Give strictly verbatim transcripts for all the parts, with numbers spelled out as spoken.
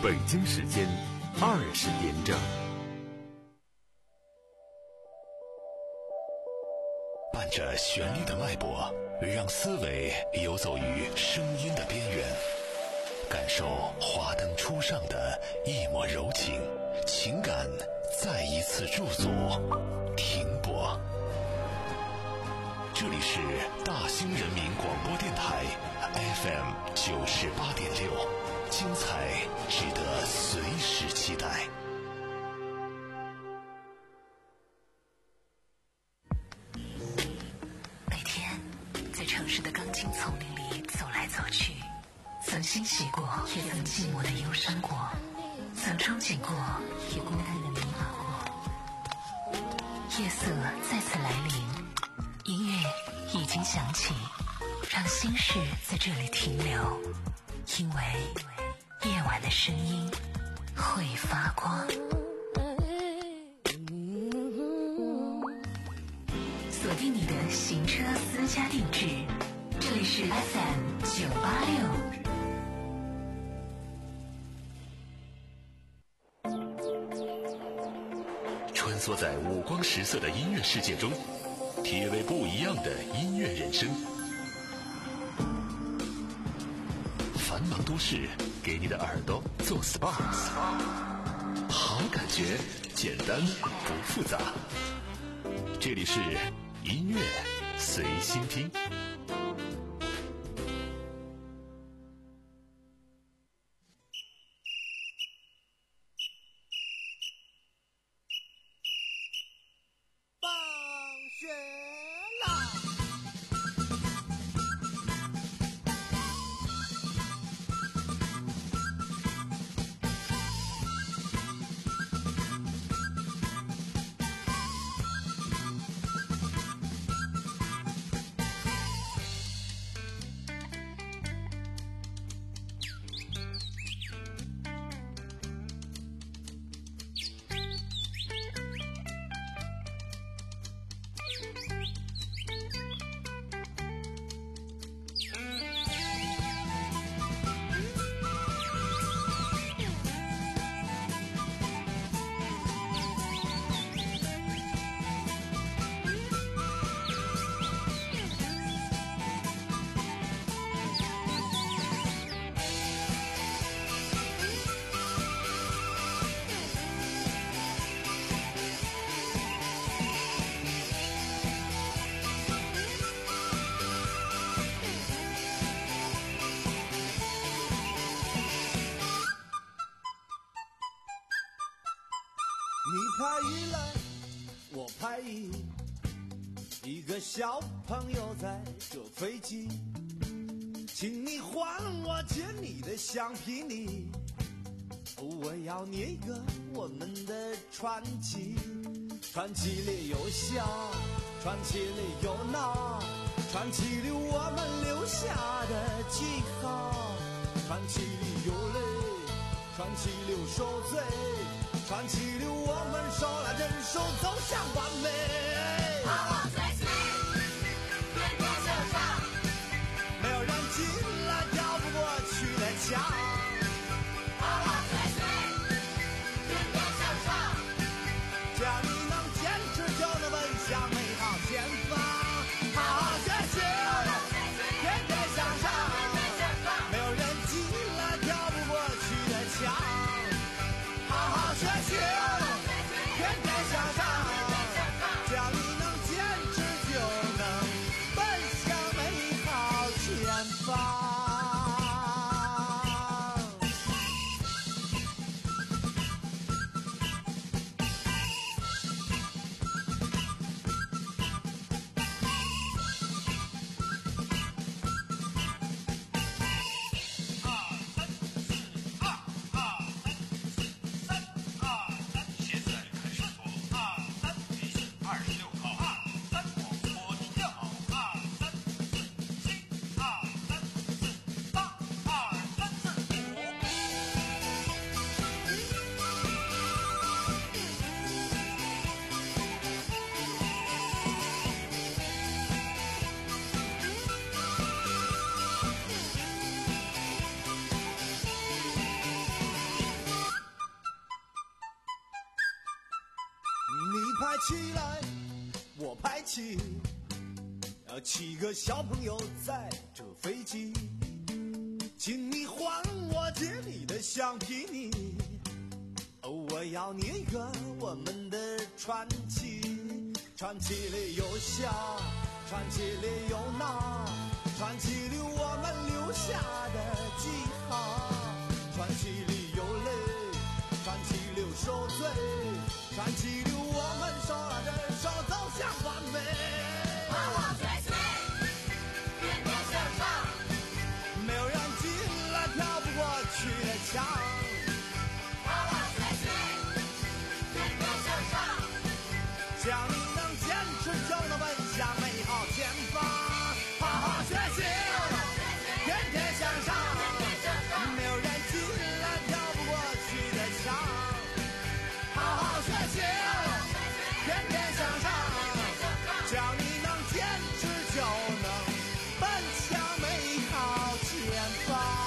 北京时间二十点整。 伴着旋律的脉搏，让思维游走于声音的边缘，感受华灯初上的一抹柔情，情感再一次驻足停泊。这里是大兴人民广播电台 F M 九十八点六，精彩值得随时期待。 每天在城市的钢筋丛林里走来走去，曾欣喜过，也曾寂寞的忧伤过，曾憧憬过，也孤单的迷茫过。夜色再次来临，音乐已经响起，让心事在这里停留，因为夜晚的声音会发光。锁定你的行车私家定制，这里是 F M 九八六。 穿梭在五光十色的音乐世界中，体味不一样的音乐人生。繁忙都市给你的耳朵做 S P A， 好感觉简单不复杂。这里是音乐随心听。 一个小朋友在坐飞机，请你还我借你的橡皮泥，我要念一个我们的传奇。传奇里有笑，传奇里有闹，传奇里我们留下的记号。传奇里有泪，传奇里有受罪，传奇里我们手拉着手走向完美。 好好追寻，天天向上， 没有人进来跳不过去的墙。 好好追寻，天天向上， 只要你能坚持，就能奔向美好前方。好好学习，天天向上，没有人进来跳不过去的墙。好好学习，天天向上，只要你能快起来，我排起呃七个小朋友在这飞机，请你还我借你的橡皮泥，哦，我要念一个我们的传奇，传奇里有笑，传奇里有闹，传奇里我们留下的记号，传奇里有泪，传奇里有受罪，传奇里我们手拉着手走向完美。 好好学习，天天向上， 没有人进来跳不过去的墙。 好好学习，天天向上， 只要你能坚持，就能奔向美好前方。好好学习，天天向上，没有人进来跳不过去的墙。好好学习，天天向上，只要你能坚持，就能奔向美好前方。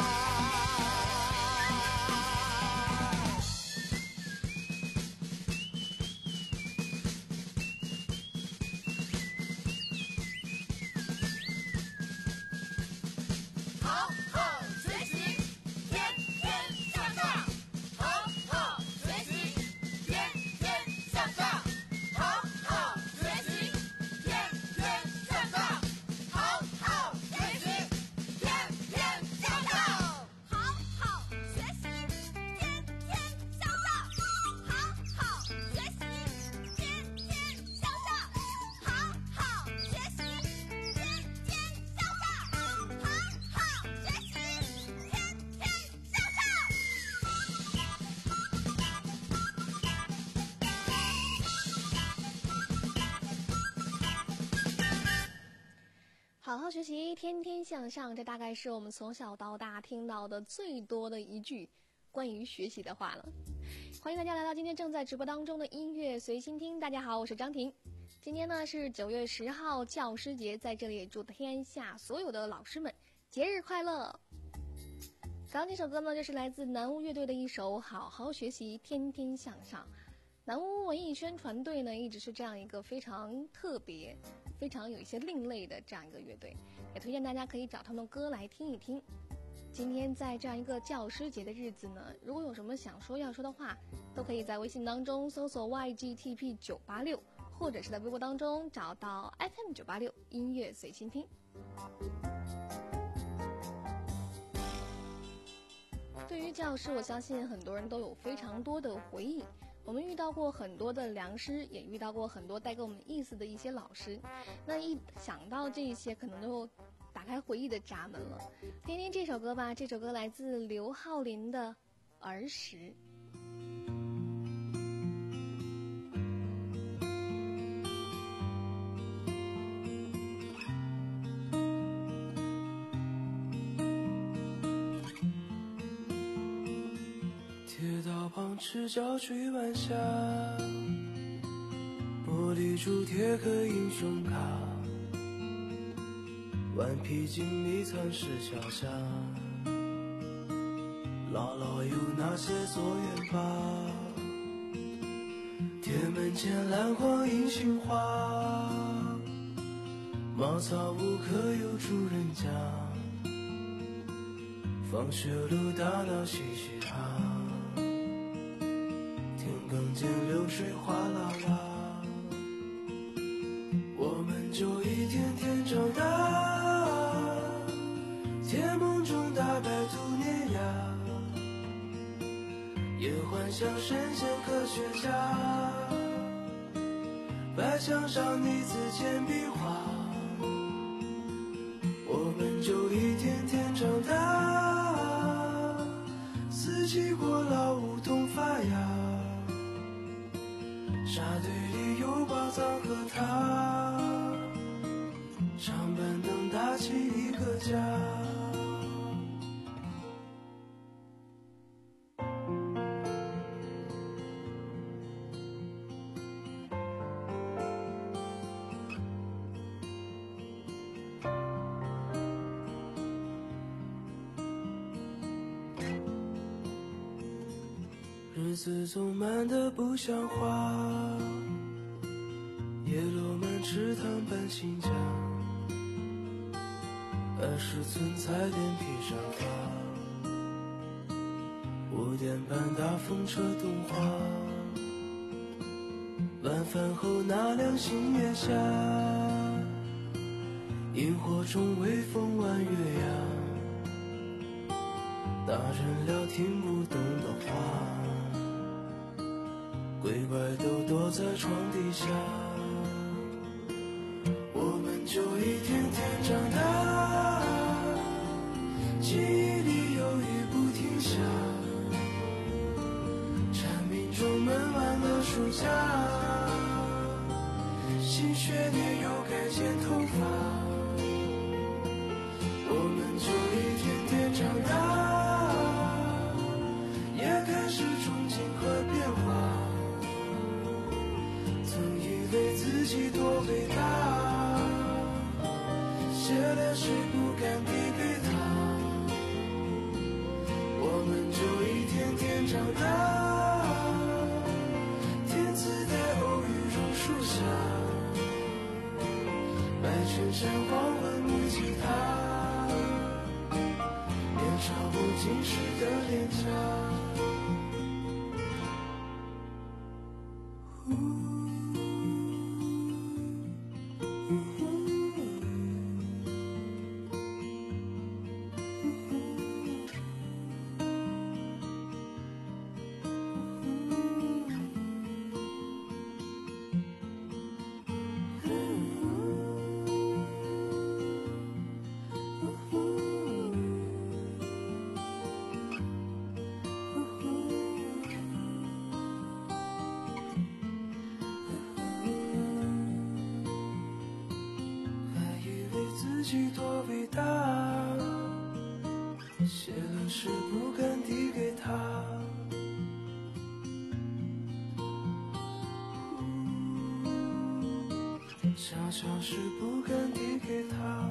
好好学习，天天向上，好好学习，天天向上，好好学习，天天向上，好好学习，天天向上，好好学习，天天向上，好好学习，天天向上，好好学习，天天向上，好好学习，天天向上。 好好学习，天天向上，这大概是我们从小到大听到的最多的一句关于学习的话了。欢迎大家来到今天正在直播当中的音乐随心听。大家好，我是张婷。今天呢是九月十号教师节，在这里也祝天下所有的老师们节日快乐。刚刚这首歌呢，就是来自南巫乐队的一首《好好学习，天天向上》。南巫文艺宣传队呢，一直是这样一个非常特别、非常有一些另类的这样一个乐队，也推荐大家可以找他们的歌来听一听。今天在这样一个教师节的日子呢，如果有什么想说要说的话，都可以在微信当中搜索 Y G T P 九八六，或者是在微博当中找到 F M 九八六音乐随心听。对于教师，我相信很多人都有非常多的回忆。我们遇到过很多的良师，也遇到过很多带给我们意思的一些老师。那一想到这些，可能都打开回忆的闸门了。听听这首歌吧，这首歌来自刘浩林的《儿时》。 铁道旁赤脚追晚霞，玻璃珠贴个英雄卡，顽皮筋迷藏石桥下，姥姥有那些作业吧，铁门前篮花银杏花，茅草屋可有住人家，放学路打闹嘻嘻哈，更见流水哗啦啦，我们就一天天长大，甜梦中打败兔碾压，也幻想神仙科学家，白墙上你字铅笔画，我们就一天天长大，四季过老梧桐发芽，沙堆里有宝藏和他，长板凳搭起一个家。日子总慢得不像话， 叶落满池塘般新疆，儿时存在脸皮上发，五点半大风车动画，晚饭后那辆星月下，萤火虫微风弯月牙，大人聊听不懂的话，鬼怪都躲在床底下，我们就一天天长大，记忆里有雨不停下，蝉鸣中闷完了暑假，新学年又该剪头发，我们就一天天长大，也开始憧憬和变化，曾以为自己多伟大，写了诗不敢递给他，我们就一天天长大，天自带偶遇榕树下，白衬衫黄昏木吉他，年少不经事的脸颊。自己多伟大，写了诗不敢递给他，悄悄诗不敢递给他。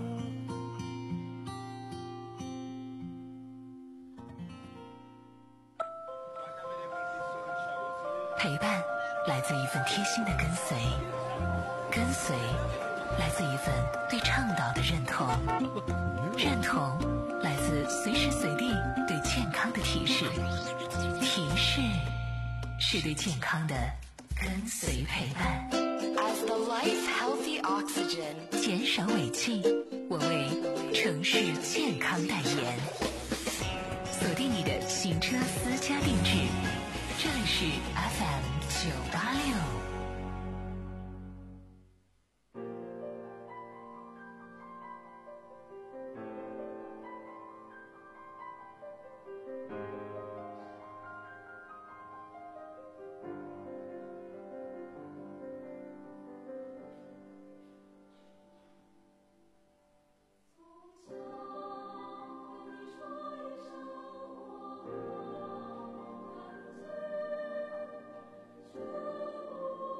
陪伴来自一份贴心的跟随，跟随来自一份对倡导的认同，认同来自随时随地对健康的提示，提示是对健康的跟随陪伴。As the life healthy oxygen， 减少尾气，我为城市健康代言。锁定你的行车私家定制，这里是 F M 九八六。 我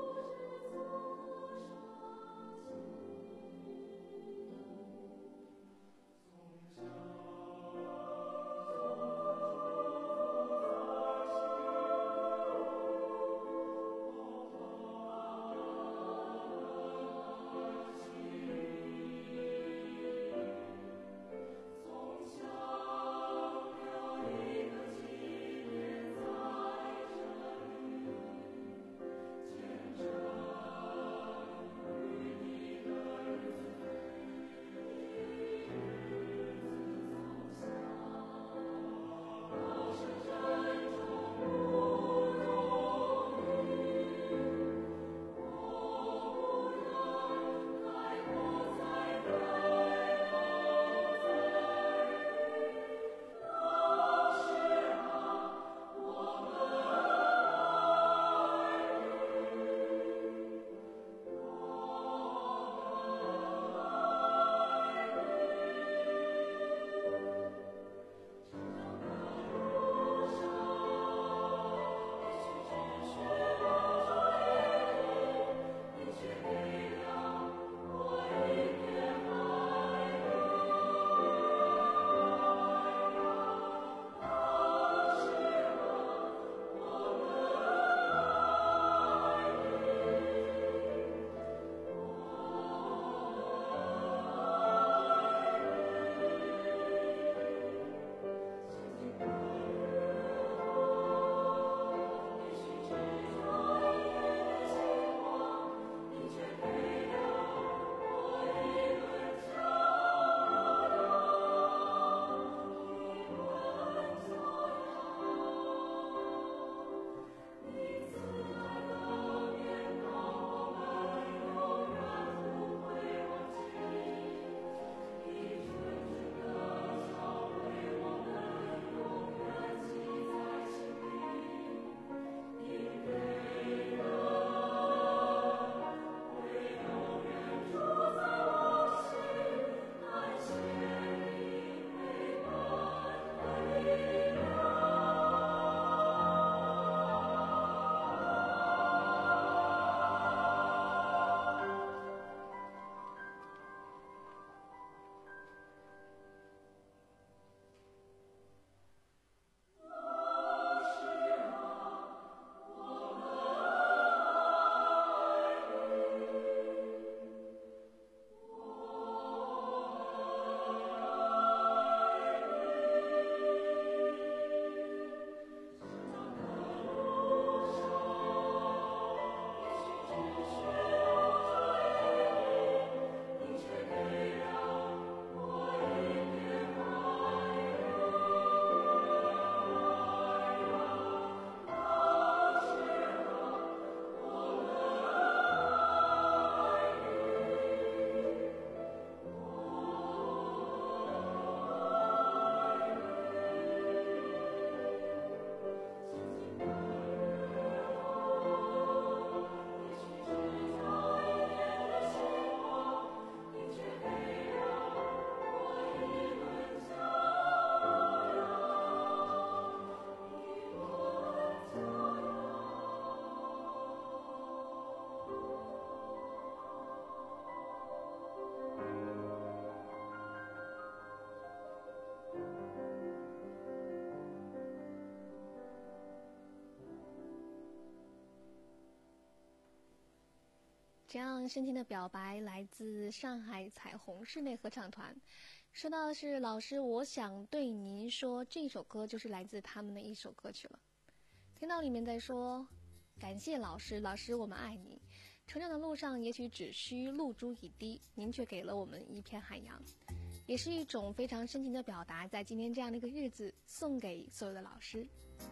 这样深情的表白来自上海彩虹室内合唱团。说到的是老师，我想对您说，这首歌就是来自他们的一首歌曲了。听到里面在说，感谢老师，老师我们爱你。成长的路上也许只需露珠一滴，您却给了我们一片海洋，也是一种非常深情的表达，在今天这样的一个日子送给所有的老师。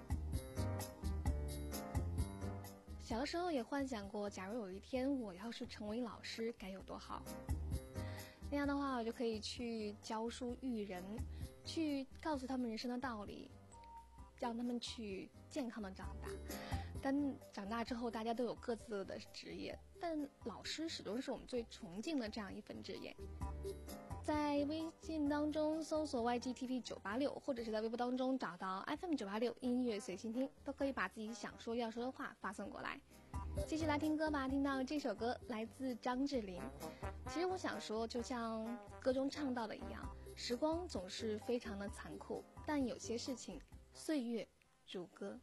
小的时候也幻想过，假如有一天我要是成为老师该有多好，那样的话我就可以去教书育人，去告诉他们人生的道理，让他们去健康的长大。但长大之后大家都有各自的职业，但老师始终是我们最崇敬的这样一份职业。在微信当中搜索 Y G T V 九八六，或者是在微博当中找到 F M 九八六音乐随心听，都可以把自己想说要说的话发送过来。继续来听歌吧，听到这首歌来自张智霖。其实我想说，就像歌中唱到的一样，时光总是非常的残酷，但有些事情岁月如歌。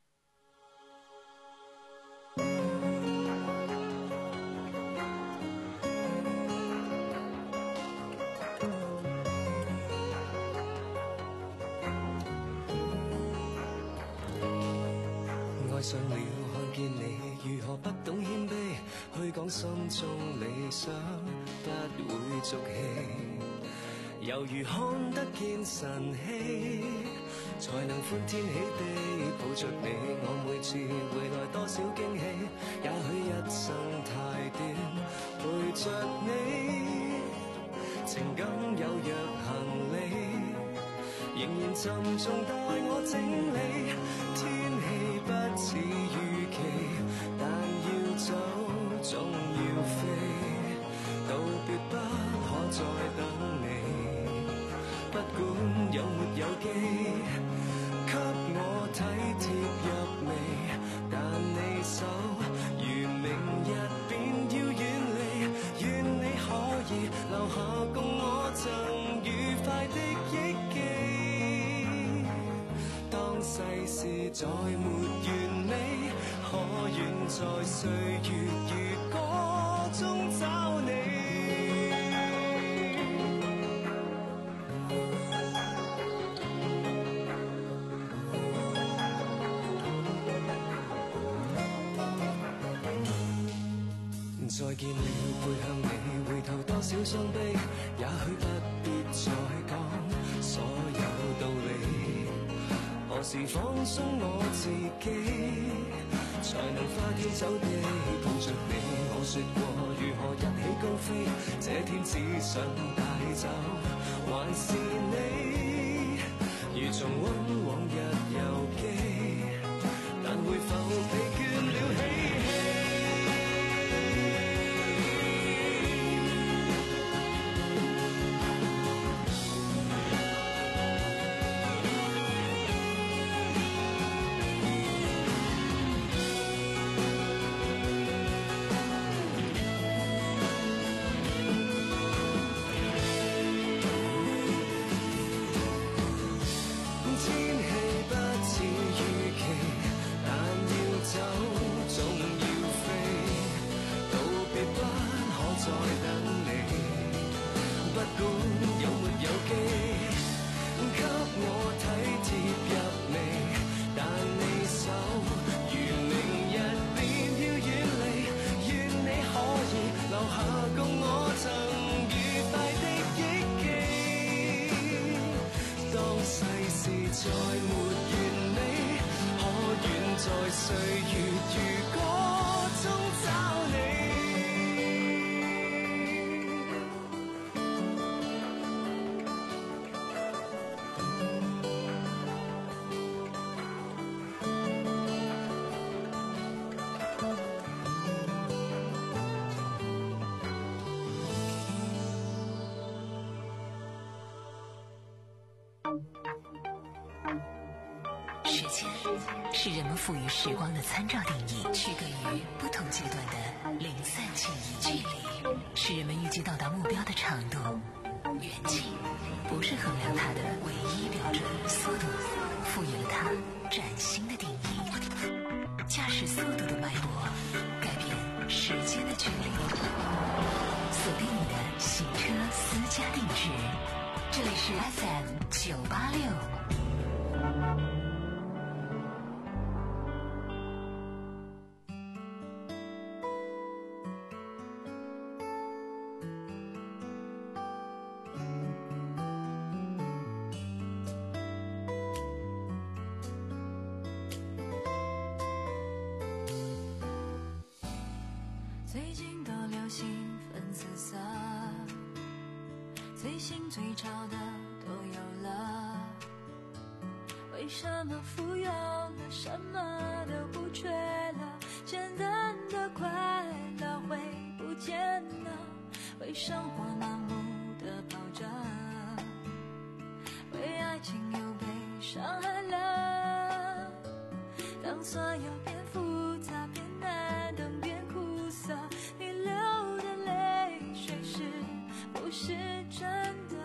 愛上了看見你如何不懂謙卑，去講心中理想不會俗氣，猶如看得見晨曦，才能歡天喜地抱着你。我每次回來多少驚喜，也許一生太短，陪着你，情感有若行李，仍然沉重待我整理。天氣不似預期，但要走總要飛，道別不可再等你，不管有沒有機，給我體貼入微，但你手如明日便要遠離，願你可以留下共我曾愉快的憶記。當世事再沒完美，可願在歲月如歌中找你。再見了，背向你，回頭多少傷悲，也許不必再講所有道理。何時放鬆我自己，才能花天酒地抱着你？我說過如何一起高飛，這天只想帶走還是你，如重溫往日遊記，但會否疲倦了嬉戲？再沒完美，可願在歲月如歌中找你。 时间是人们赋予时光的参照定义，区隔于不同阶段的零散记忆。距离是人们预计到达目标的长度，远近不是衡量它的唯一标准。速度赋予了它崭新的定义，驾驶速度的脉搏，改变时间的距离。 里是 F M 九八六。 最近都流行粉紫色，最新最潮的都有了，为什么富有了什么都不缺了，简单的快乐会不见了，为生活盲目的跑着，为爱情又被伤害了，当所有变复杂变难等变苦涩，你流的泪水是不是真的？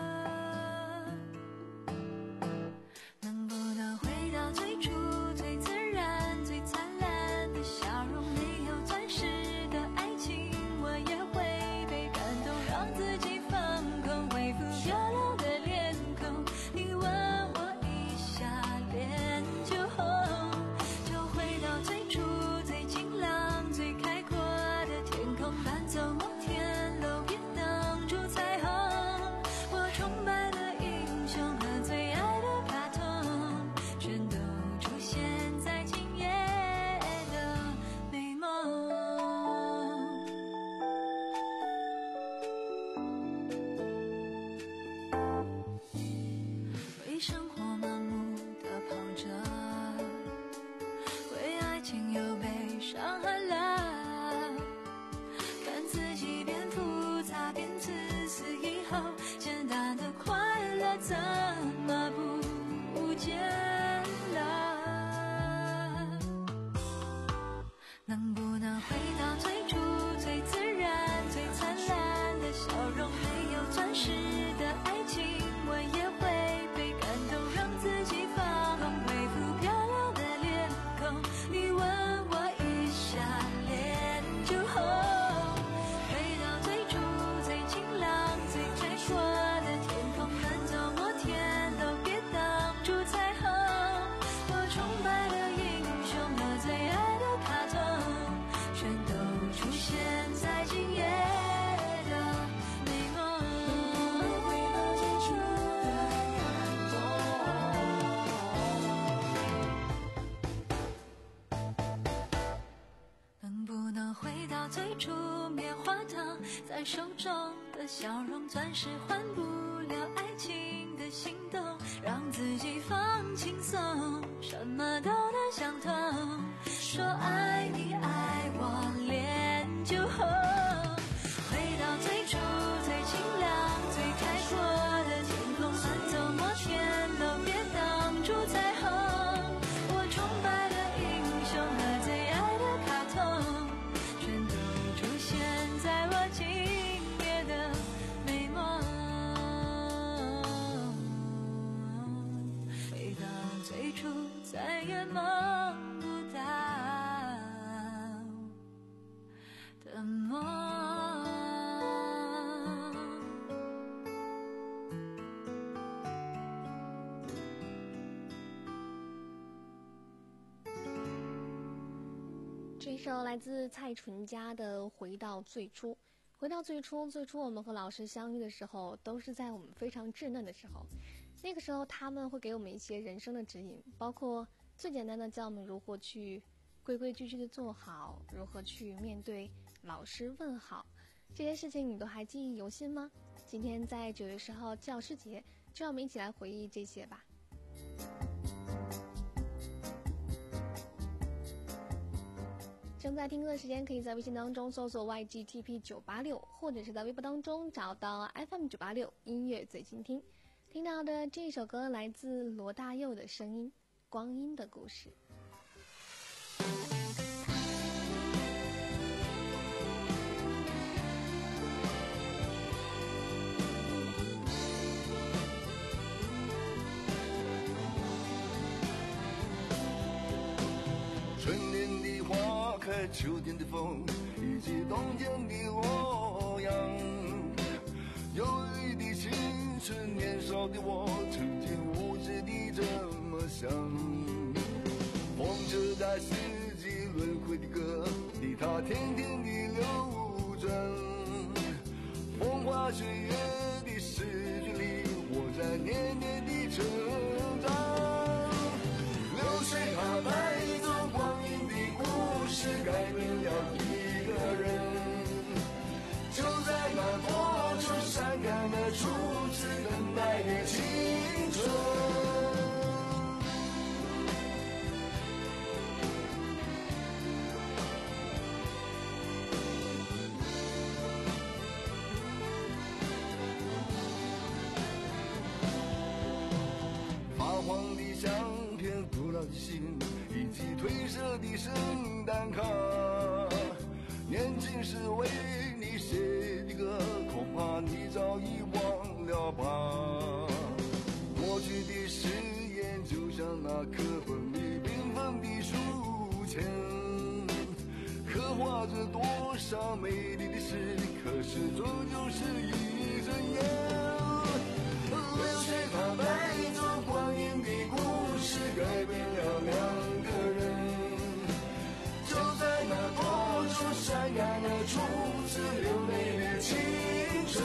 能不能回到最初最自然最灿烂的笑容，没有钻石的爱情我也会被感动，让自己放空，恢复漂亮的脸孔，你吻我一下脸就红，就回到最初最晴朗最开阔的天空，伴奏摩天楼别挡住彩虹，我崇拜的英雄和最爱的卡通全都出现在今夜的美梦。为生活盲目的跑着，为爱情又被伤害了，看自己变复杂变自私以后，简单的快乐怎么不见了？能不能回到最初最自然最灿烂的笑容，没有钻石的爱情我也会被感动，让自己放空，恢复漂亮的脸孔，你吻我一下脸就红，回到最初最晴朗最开阔的天空，伴奏摩天楼别挡住彩虹，我崇拜的英雄和最爱的卡通全都出现在今夜的美梦。回到最初的感动，能不能回到最初棉花糖在手中的笑容，钻石换不了爱情的心动，让自己放轻松，什么都能相通，说爱你爱我脸就红，回到最初最晴朗最开阔的天空，伴奏摩天楼别挡住彩虹，我崇拜的英雄和最爱的卡通全都出现在我今夜的美梦。回到最初再也梦不到的梦。 这一首来自蔡淳佳的《回到最初》。回到最初，最初我们和老师相遇的时候，都是在我们非常稚嫩的时候。那个时候，他们会给我们一些人生的指引，包括最简单的教我们如何去规规矩矩的做好，如何去面对老师问好，这些事情你都还记忆犹新吗？今天在九月十号教师节，就让我们一起来回忆这些吧。正在听歌的时间，可以在微信当中搜索 Y G T P 九八六，或者是在微博当中找到 F M 九八六音乐最倾听。听到的这首歌来自罗大佑的声音，《光阴的故事》。 春天的花开，秋天的风，以及冬天的洛阳。 忧郁的青春，年少的我曾经无知地这么想。风车在四季轮回的歌里，它天天地流转。风花雪月的诗句里，我在年年地成长。流水它带走光阴的故事，改变了一个人。就在那多愁善感的初次等待的青春。发黄的相片，古老的信，以及褪色的圣诞卡，年轻时为你写的歌，恐怕你早已忘了吧。过去的誓言就像那课本里缤纷的书签，刻画着多少美丽的事，可是终究是一阵烟。流水它带走光阴的故事，改变了两个人。就在那多愁善感的初次流泪的青春。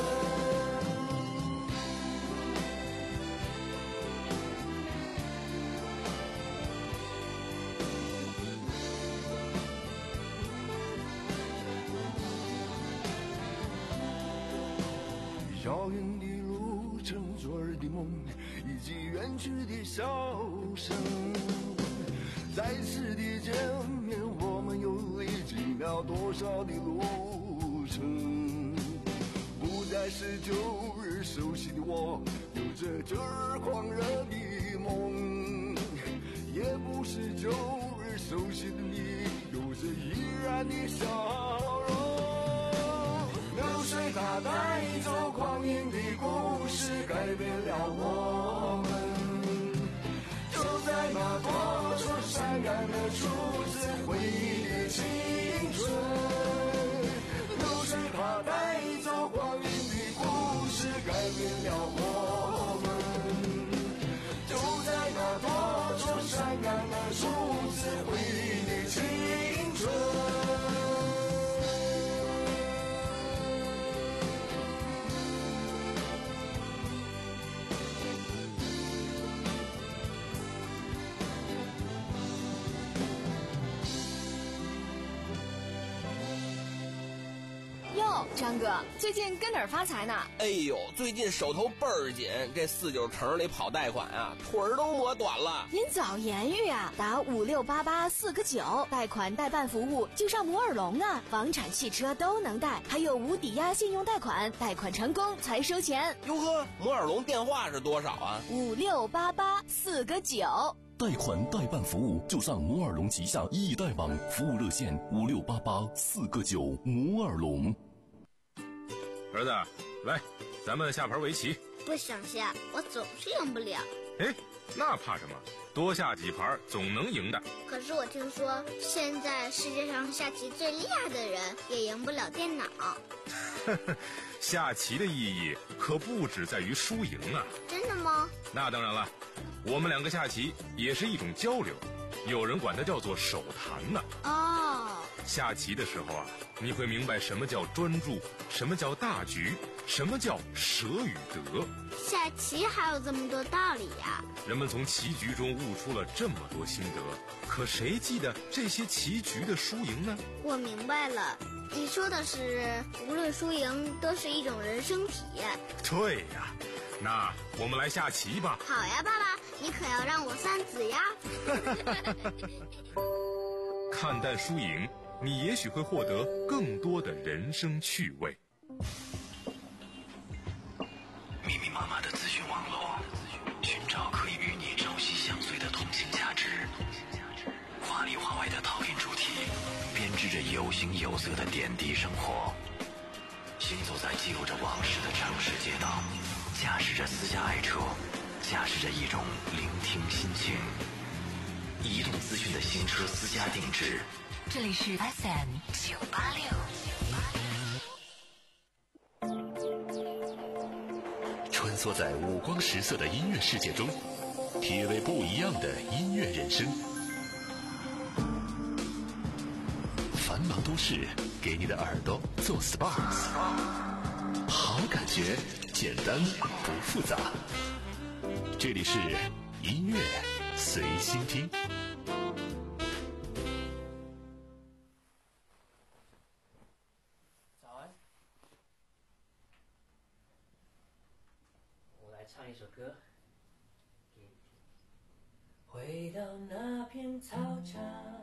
遥远的路程，昨日的梦，以及远去的笑声。再次的见面，我们又历经了多少的路程？不再是旧日熟悉的我，有着旧日狂热的梦，也不是旧日熟悉的你，有着依然的笑容。流水它带走光阴的故事，改变了我们。就在那多愁善感的初次回忆的青春。流水它带走光阴的故事，改变了我们。就在那多愁善感的初次回忆的青春。 哟，张哥，最近跟哪儿发财呢？ 哎呦，最近手头倍儿紧，这四九城里跑贷款啊，腿儿都磨短了。 您早言语啊，打五六八八四个九，贷款代办服务就上摩尔龙啊，房产、汽车都能贷，还有无抵押信用贷款，贷款成功才收钱。 哟呵，摩尔龙电话是多少啊？ 五六八八四个九。 贷款代办服务就上摩尔龙旗下易贷网，服务热线五六八八四个九。摩尔龙。 儿子，来，咱们下盘围棋。 不想下，我总是赢不了。 哎，那怕什么？多下几盘总能赢的。 可是我听说，现在世界上下棋最厉害的人也赢不了电脑。 下棋的意义可不只在于输赢啊。 真的吗？ 那当然了，我们两个下棋也是一种交流，有人管它叫做手谈呢。 哦， 下棋的时候啊，你会明白什么叫专注，什么叫大局，什么叫舍与得。 下棋还有这么多道理呀！ 人们从棋局中悟出了这么多心得，可谁记得这些棋局的输赢呢？ 我明白了，你说的是无论输赢都是一种人生体验。 对呀，那我们来下棋吧。 好呀，爸爸，你可要让我三子呀。 看淡输赢，你也许会获得更多的人生趣味。 密密麻麻的资讯网络，寻找可以与你朝夕相随的同性价值。华里华外的讨论主题，编织着有形有色的点滴生活。行走在记录着往事的城市街道，驾驶着私家爱车，驾驶着一种聆听心情。移动资讯的新车私家定制。 这里是 F M 九八六。 梭在五光十色的音乐世界中，体味不一样的音乐人生。繁忙都市给你的耳朵做 S P A， 好感觉简单不复杂。这里是音乐随心听。 早安，我来唱一首歌给你听。回到那片操场，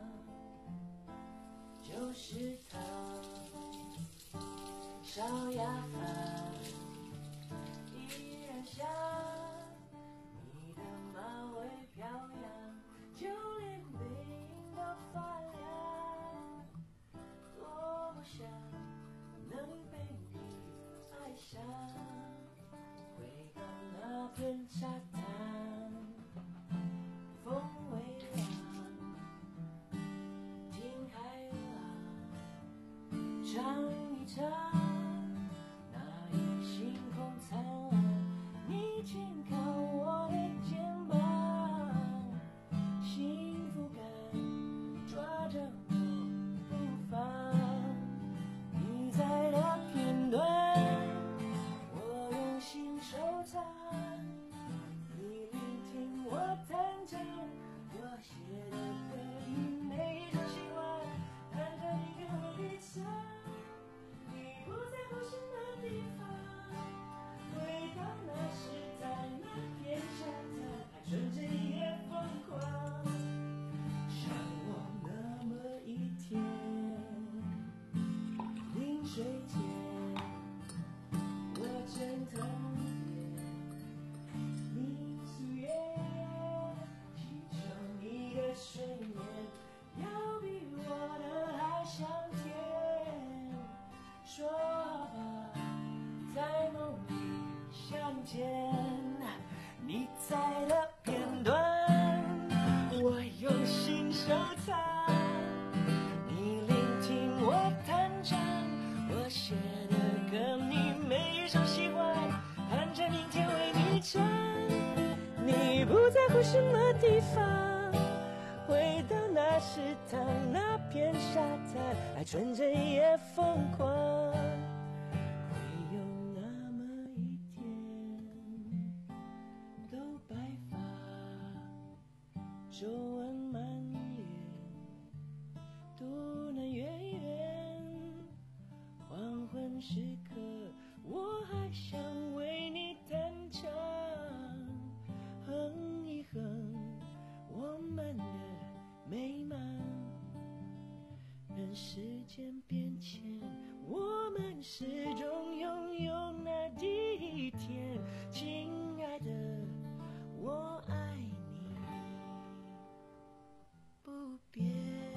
就是他，小鸭饭依然香，你的马尾飘扬，就连背影都发亮，多么想能被你爱上。回到那片沙滩，风微凉，听海浪唱一唱，那夜星空灿烂，你轻靠我的肩膀，幸福感抓着我不放。你在那片段，我用心收藏，你聆听我弹唱，我写的歌你每一首喜欢，弹着你给我的唱，你不在乎什么地方，回到那时在那片沙滩，还纯真也疯狂，像我那么一天，临睡前我枕头边你素颜，祈求你的睡眠要比我的还香甜，说吧，在梦里相见，你在那片段，我用心收藏，你聆听我弹唱，我写的歌你每一首喜欢，弹着明天为你唱，你不在乎什么地方，回到那时躺那片沙滩，爱纯真也疯狂，会有那么一天，都白发，皱纹满脸，渡南远远，黄昏时刻，我还想为你弹唱，哼一哼我们的美满，任时间变迁，我们始终拥有那第一天，亲爱的，我爱你不变。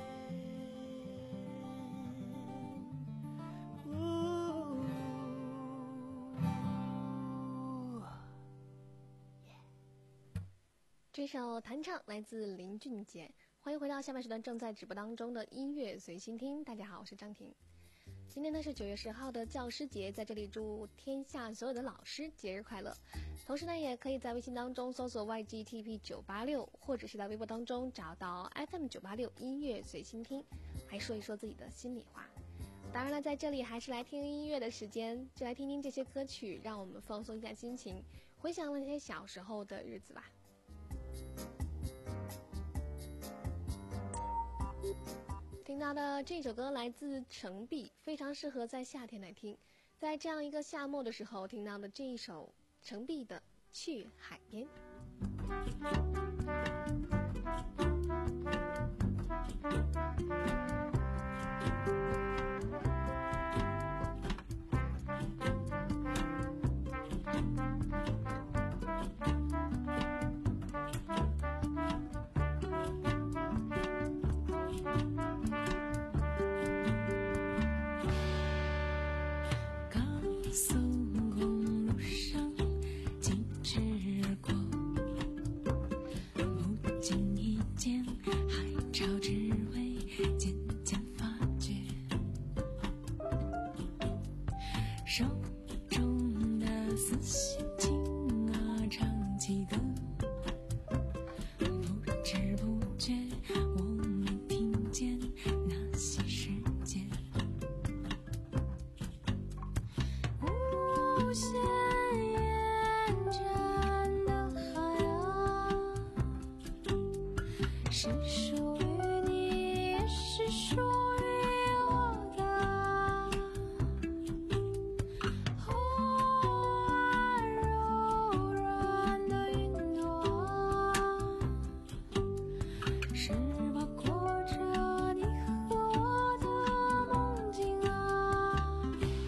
这首弹唱来自林俊杰，欢迎回到下半时段正在直播当中的音乐随心听。大家好，我是张婷。今天呢是九月十号的教师节，在这里祝天下所有的老师节日快乐。同时呢，也可以在微信当中搜索 Y G T P 九八六，或者是在微博当中找到 F M 九八六音乐随心听，来说一说自己的心里话。当然了，在这里还是来听音乐的时间，就来听听这些歌曲，让我们放松一下心情，回想那些小时候的日子吧。听到的这首歌来自程璧，非常适合在夏天来听。在这样一个夏末的时候听到的这一首程璧的《去海边》。 手中的丝线轻是属于你，也是属于我的。花儿柔软的云朵，是包裹着你和我的梦境啊。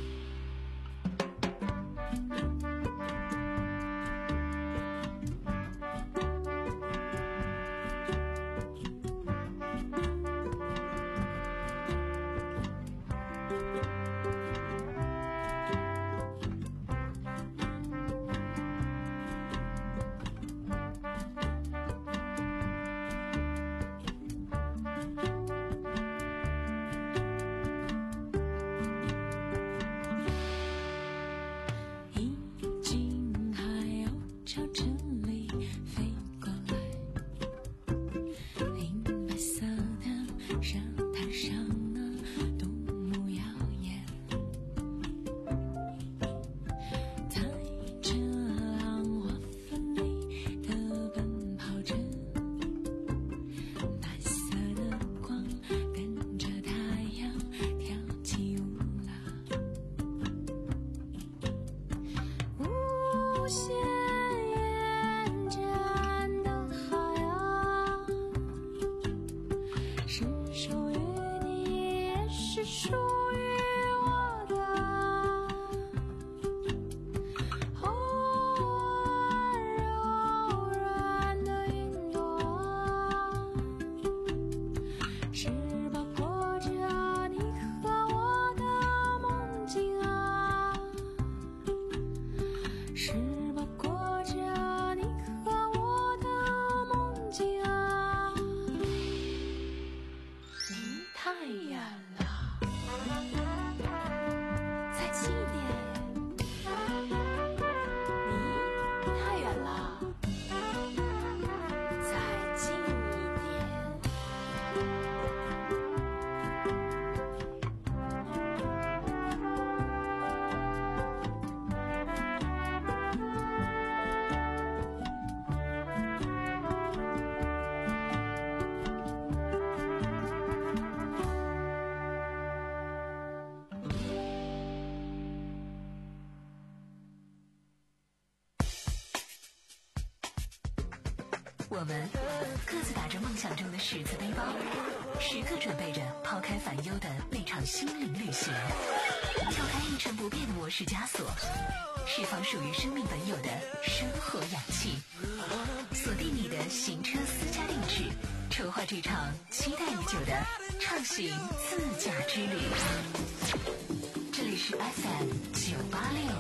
已经还要朝这里飞过来，银白色的沙滩上啊，多么耀眼。在这浪花纷飞的奔跑着，白色的光跟着太阳跳起舞啦。无限延展的海洋，是属于你，也是属于我的。花儿柔软的云朵，是包裹着你和我的梦境啊。是包裹着你和我的梦境啊。你太远了，再近一点。你太远了，再近一点。 我们各自打着梦想中的十字背包，时刻准备着抛开烦忧的那场心灵旅行，跳开一成不变的模式枷锁，释放属于生命本有的生活氧气，锁定你的行车私家定制，筹划这场期待已久的畅行自驾之旅。这里是 F M 九八六。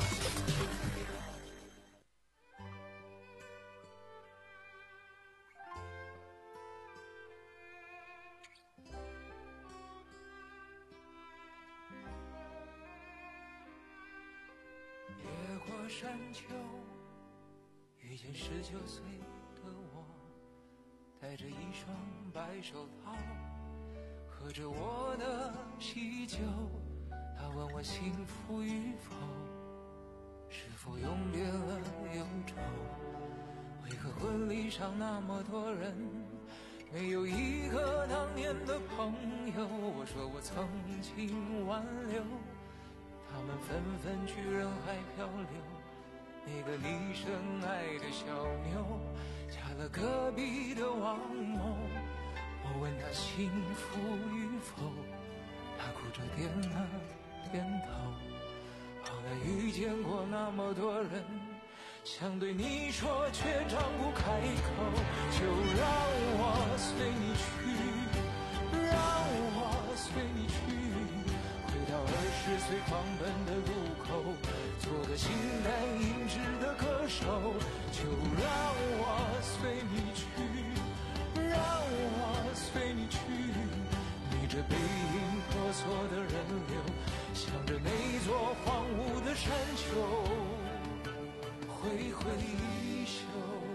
越过山丘，遇见十九岁的我，戴着一双白手套，喝着我的喜酒。他问我幸福与否，是否永别了忧愁？为何婚礼上那么多人，没有一个当年的朋友？我说我曾经挽留，他们纷纷去人海漂流。那个李深爱的小妞，嫁了隔壁的王某。我问他幸福与否，他哭着点了点头。后来遇见过那么多人，想对你说却张不开口。就让我随你去，让我随你去，回到二十岁狂奔的路口，做个形单影只的歌手。就让我随你去，让我随你去，逆着背影婆娑的人流，向着那座荒芜的山丘挥挥衣袖。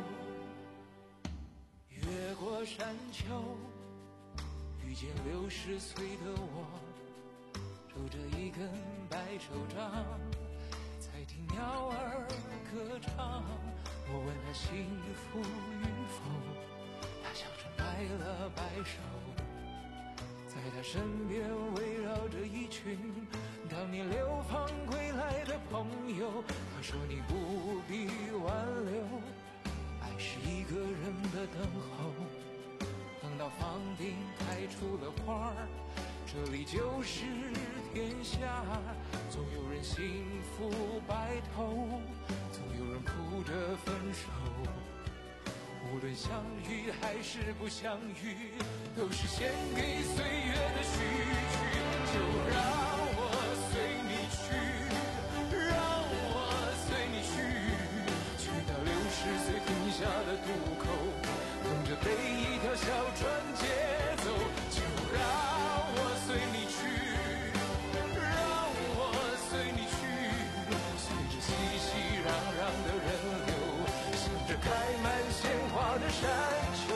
越过山丘，遇见六十岁的我，拄着一根白手杖，在听鸟儿歌唱。我问他幸福与否，他笑着摆了白首，在他身边围绕着一群当年流放归来的朋友。他说你不必挽留，爱是一个人的等候，等到房顶开出了花儿，这里就是天下。总有人幸福白头，总有人哭着分手。无论相遇还是不相遇，都是献给岁月的序曲。就让我随你去，让我随你去，去到六十岁停下的渡口，等着被一条小船接走。就让我随你去，让我随你去，随着熙熙攘攘的人流，向着开满鲜花的山丘，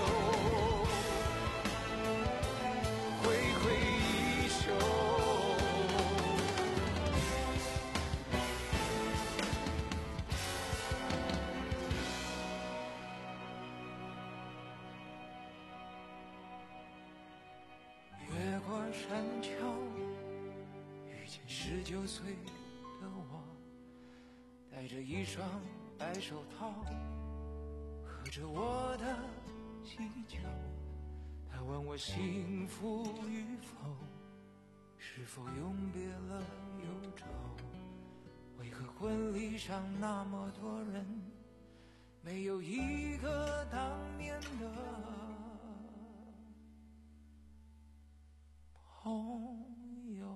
挥挥衣袖。越过山丘，遇见十九岁的我，戴着一双白手套，喝着我的喜酒。他问我幸福与否，是否永别了忧愁？为何婚礼上那么多人，没有一个当年的朋友？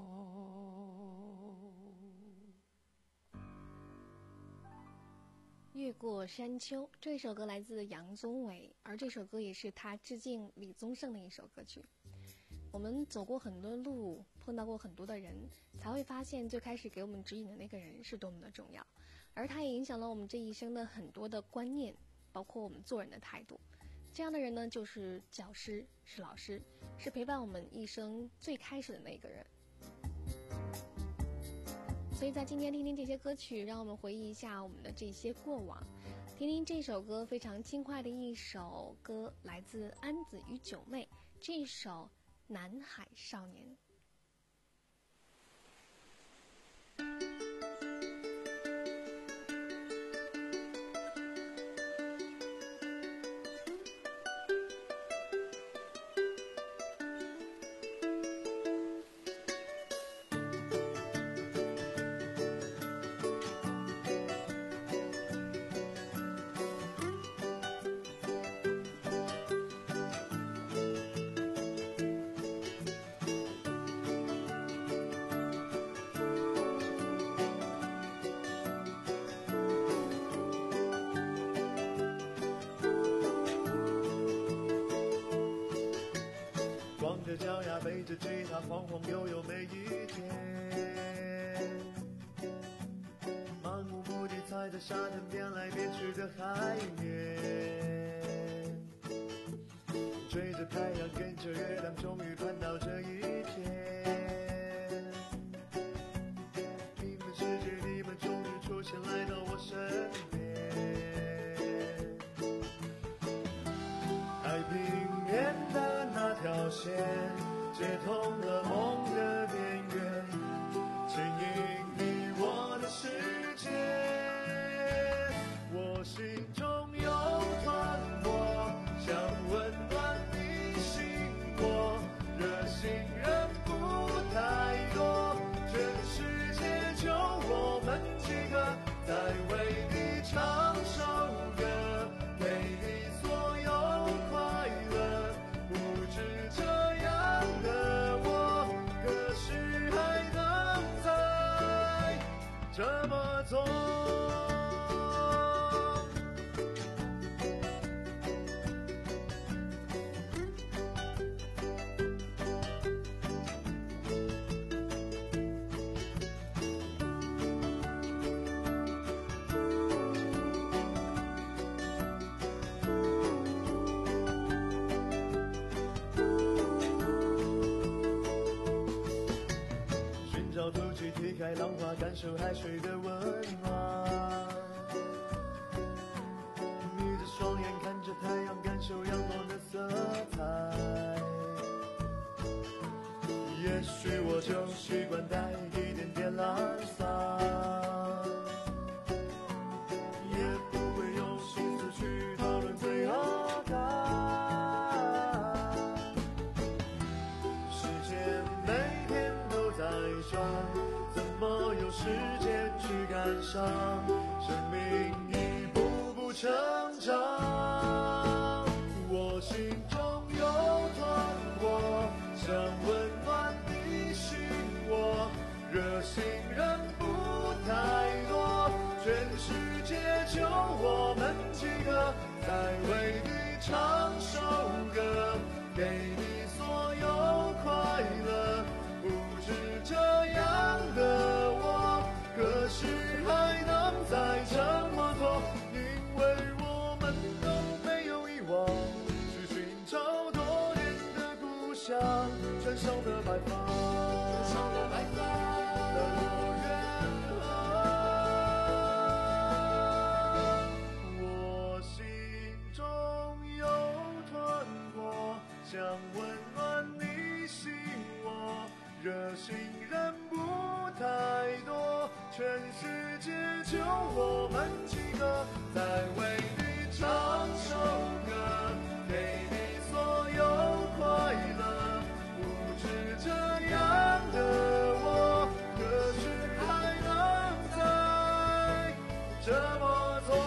越过山丘这首歌来自杨宗纬，而这首歌也是他致敬李宗盛的一首歌曲。我们走过很多路，碰到过很多的人，才会发现最开始给我们指引的那个人是多么的重要，而他也影响了我们这一生的很多的观念，包括我们做人的态度。这样的人呢，就是教师，是老师，是陪伴我们一生最开始的那个人。所以在今天听听这些歌曲，让我们回忆一下我们的这些过往。听听这首歌，非常轻快的一首歌，来自安子与九妹，这首《南海少年》。 脚丫背着吉他晃晃悠悠每一天，漫无目的踩在沙滩边来边去的海面，追着太阳跟着月亮终于盼到这一天，你们世界你们终于出现来到我身边，海平面的那条线接通了梦的边缘，牵引你我的世界，我心中有团火，想温暖你心窝，热心人不太多，这个世界就我们几个，在为你唱首歌，给你所有快乐，不止这样的我，可是还能再这么做。推开浪花，感受海水的温暖，眯着双眼看着太阳，感受阳光的色也许我就习惯带一点点懒散，也不会有心思去讨论罪恶感。时间每天都在转，怎么有时间去感伤？生命一步步成长，我心中有团火，想温暖你心窝。热心人不太多，全世界就我们几个，在为你唱首歌，给你所有快乐。不止这样的我，何时还能再这么做？因为我们都没有遗忘，去寻找多年的故乡，传承的白发，传承的白发的多远啊？我心中有团火，想温暖你心窝。热心人不太多，全世界就我们几个，在为你唱首歌，给你所有快乐。不止这样的我，何时还能再这么做？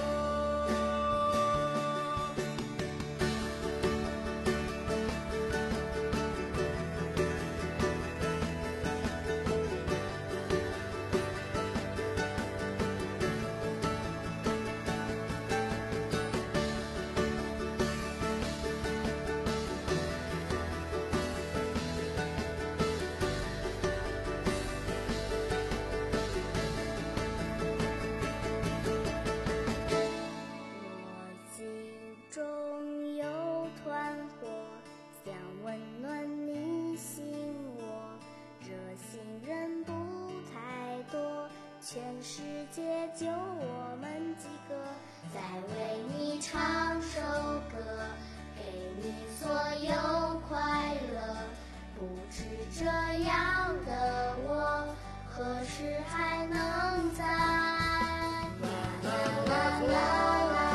全世界就我们几个，在为你唱首歌，给你所有快乐。不止这样的我，何时还能再啦啦啦啦啦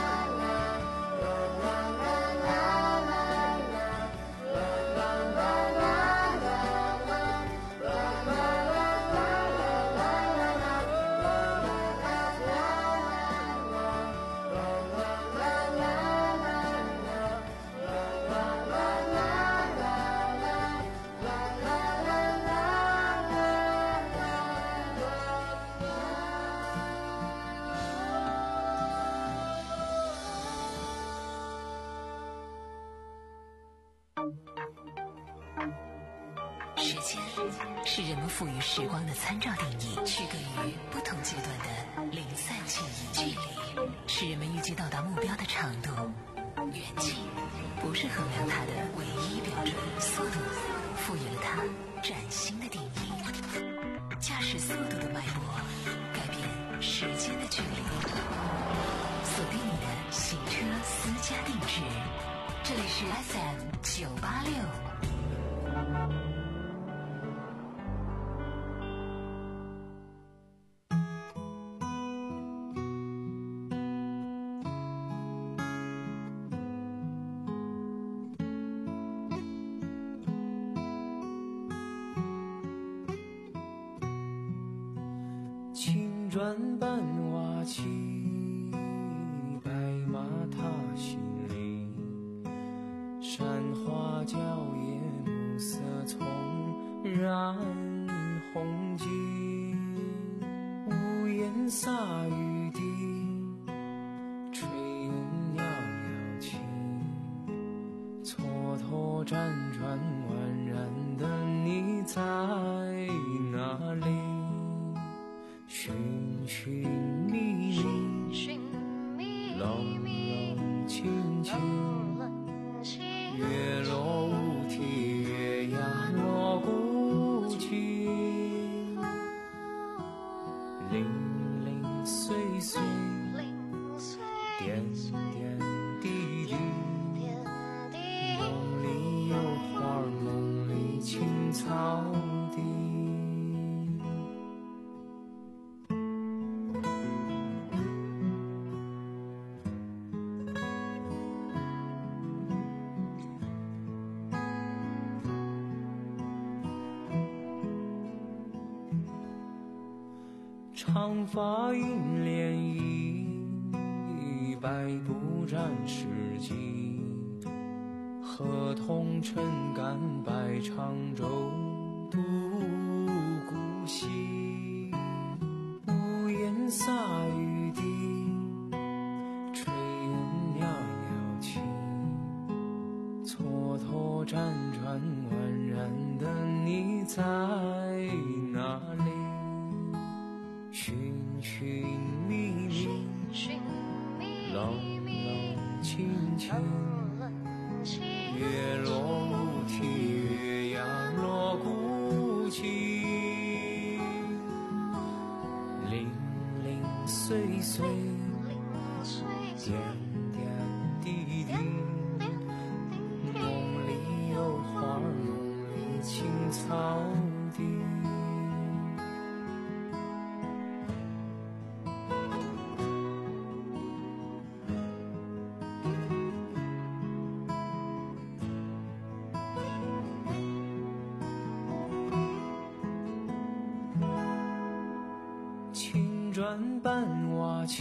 时间是人们赋予时光的参照定义，区隔于不同阶段的零散记忆。距离是人们预计到达目标的长度，远近不是衡量它的唯一标准。速度赋予了它崭新的定义。驾驶速度的脉搏，改变时间的距离。锁定你的行车私家定制，这里是 S M 九八六。 青砖伴瓦漆，白马踏新泥，山花娇艳，暮色葱染红巾，屋檐洒雨滴，炊烟袅袅起，蹉跎辗转宛然的你在哪里？寻寻觅觅，冷冷清清，月落乌啼，月牙落孤寂，零零碎青草地。长发映涟漪，百步沾湿迹。河童撑杆摆长舟，渡孤西。屋檐洒雨滴，炊烟袅袅起。蹉跎辗转宛然的你在哪里？寻寻觅觅，冷冷清清，月落乌啼，月牙落孤寂，零零碎碎，点点滴滴，梦里有花，梦里青草地。转半瓦器，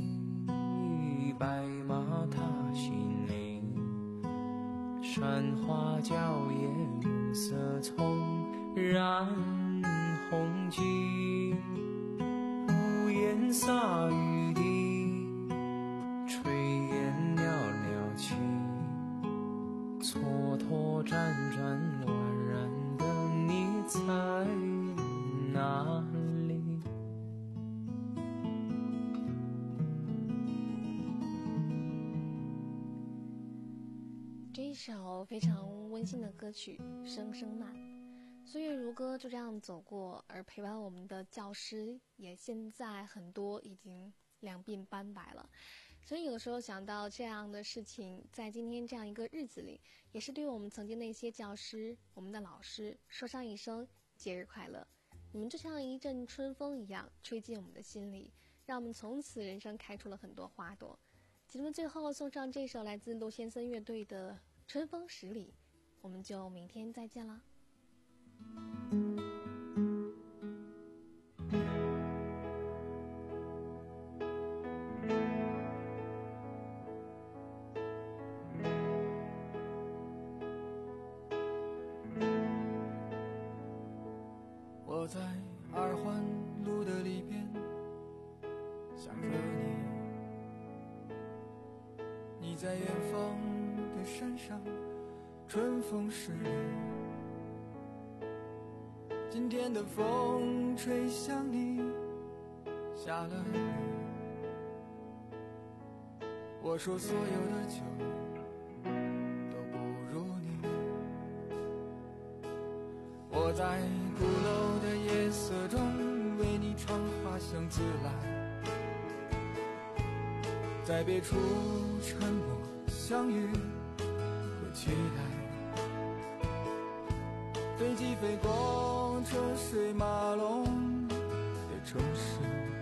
白马踏新林，山花娇艳，暮色葱染红巾。屋檐洒雨滴，炊烟袅袅起，蹉跎辗转宛然的你在哪里？ 这一首非常温馨的歌曲《声声慢》，岁月如歌就这样走过，而陪伴我们的教师也现在很多已经两鬓斑白了。所以有时候想到这样的事情，在今天这样一个日子里，也是对我们曾经那些教师、我们的老师说上一声节日快乐。你们就像一阵春风一样吹进我们的心里，让我们从此人生开出了很多花朵。节目最后送上这首来自陆先森乐队的《春风十里》，我们就明天再见了。 我在二环路的里边想着你，你在远方的山上，春风十里。今天的风吹向你，下了雨。我说所有的酒都不如你。我在鼓楼的夜色中为你唱花香自来，在别处沉默相遇和期待。飞机飞过车水马龙的城市，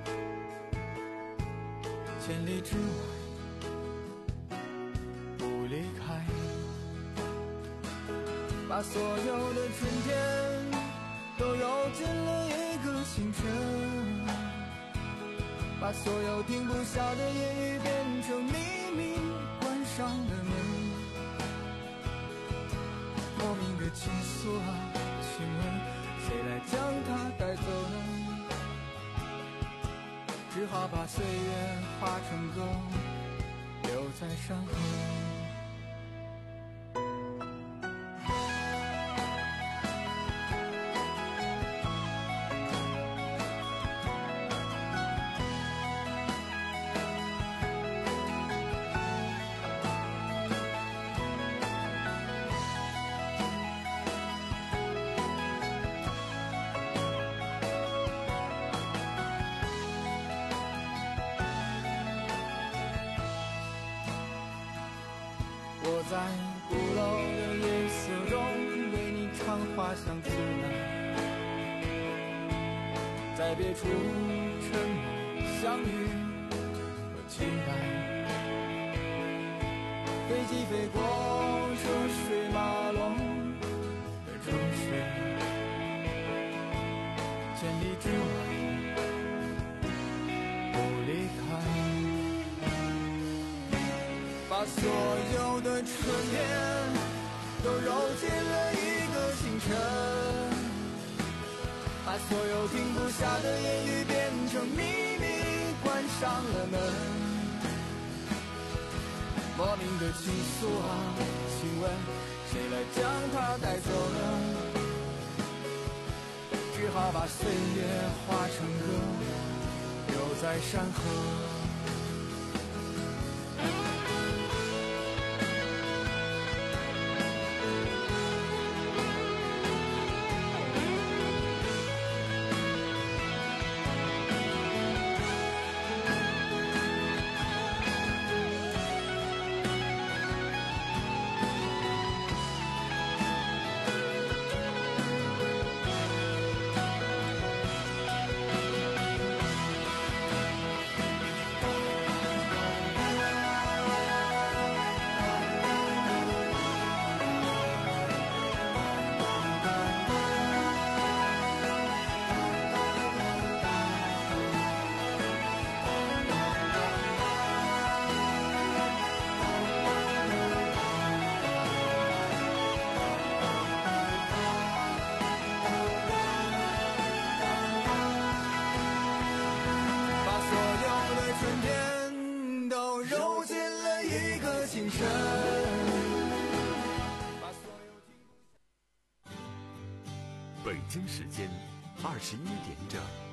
千里之外不离开。把所有的春天都揉进了一个清晨，把所有停不下的言语变成秘密关上的门。莫名的情愫啊，请问谁来将它带走呢？只好把岁月化成歌，留在山河。我在鼓楼的夜色中为你唱花花香自来，在别处沉默相遇和期待。飞机飞过车水马龙的城市，千里之外不离开，把所有的春天都揉进了一个清晨，把所有停不下的言语变成秘密，关上了门。莫名的情愫啊，请问谁来将它带走呢？只好把岁月化成歌，留在山河。 北京时间二十一点整。